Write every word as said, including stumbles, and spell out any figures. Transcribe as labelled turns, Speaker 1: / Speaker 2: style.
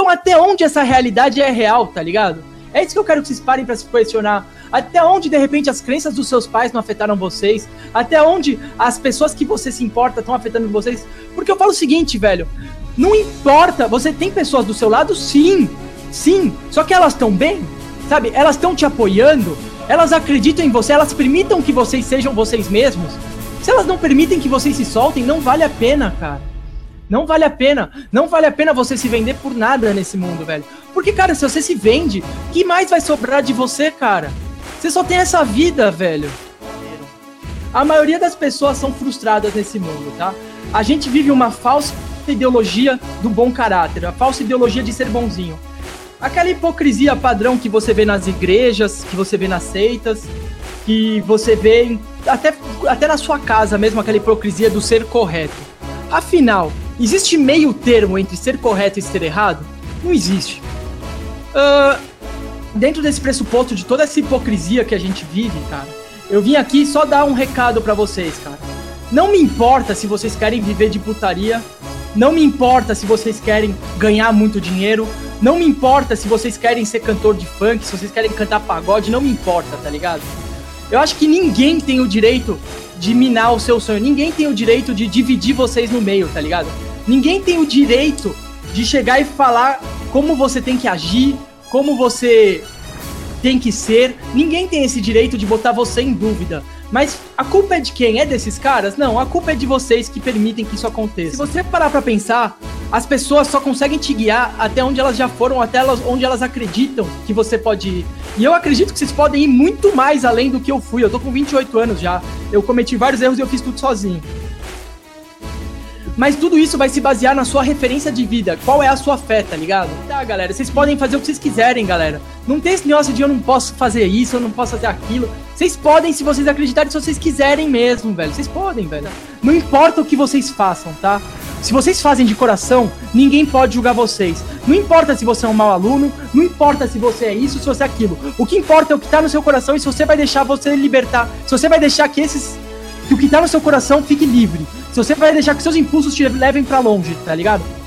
Speaker 1: Então até onde essa realidade é real, tá ligado? É isso que eu quero que vocês parem pra se questionar. Até onde, de repente, as crenças dos seus pais não afetaram vocês? Até onde as pessoas que você se importa estão afetando vocês? Porque eu falo o seguinte, velho. Não importa, você tem pessoas do seu lado, sim. Sim, só que elas estão bem, sabe? Elas estão te apoiando, elas acreditam em você, elas permitam que vocês sejam vocês mesmos. Se elas não permitem que vocês se soltem, não vale a pena, cara. Não vale a pena. Não vale a pena você se vender por nada nesse mundo, velho. Porque, cara, se você se vende, o que mais vai sobrar de você, cara? Você só tem essa vida, velho. A maioria das pessoas são frustradas nesse mundo, tá? A gente vive uma falsa ideologia do bom caráter, a falsa ideologia de ser bonzinho. Aquela hipocrisia padrão que você vê nas igrejas, que você vê nas seitas, que você vê em, até, até na sua casa mesmo, aquela hipocrisia do ser correto. Afinal, existe meio termo entre ser correto e ser errado? Não existe. Uh, dentro desse pressuposto de toda essa hipocrisia que a gente vive, cara, eu vim aqui só dar um recado pra vocês, cara. Não me importa se vocês querem viver de putaria, não me importa se vocês querem ganhar muito dinheiro, não me importa se vocês querem ser cantor de funk, se vocês querem cantar pagode, não me importa, tá ligado? Eu acho que ninguém tem o direito de minar o seu sonho, ninguém tem o direito de dividir vocês no meio, tá ligado? Ninguém tem o direito de chegar e falar como você tem que agir, como você tem que ser, ninguém tem esse direito de botar você em dúvida. Mas a culpa é de quem? É desses caras? Não, a culpa é de vocês que permitem que isso aconteça. Se você parar pra pensar, as pessoas só conseguem te guiar até onde elas já foram, até elas, onde elas acreditam que você pode ir. E eu acredito que vocês podem ir muito mais além do que eu fui. Eu tô com vinte e oito anos já, eu cometi vários erros e eu fiz tudo sozinho. Mas tudo isso vai se basear na sua referência de vida. Qual é a sua fé, tá ligado? Tá, galera, vocês podem fazer o que vocês quiserem, galera. Não tem esse negócio de eu não posso fazer isso, eu não posso fazer aquilo. Vocês podem, se vocês acreditarem, se vocês quiserem mesmo, velho. Vocês podem, velho. Não importa o que vocês façam, tá? Se vocês fazem de coração, ninguém pode julgar vocês. Não importa se você é um mau aluno, não importa se você é isso, se você é aquilo. O que importa é o que tá no seu coração e se você vai deixar você libertar. Se você vai deixar que esses... que o que tá no seu coração fique livre. Se você vai deixar que seus impulsos te levem pra longe, tá ligado?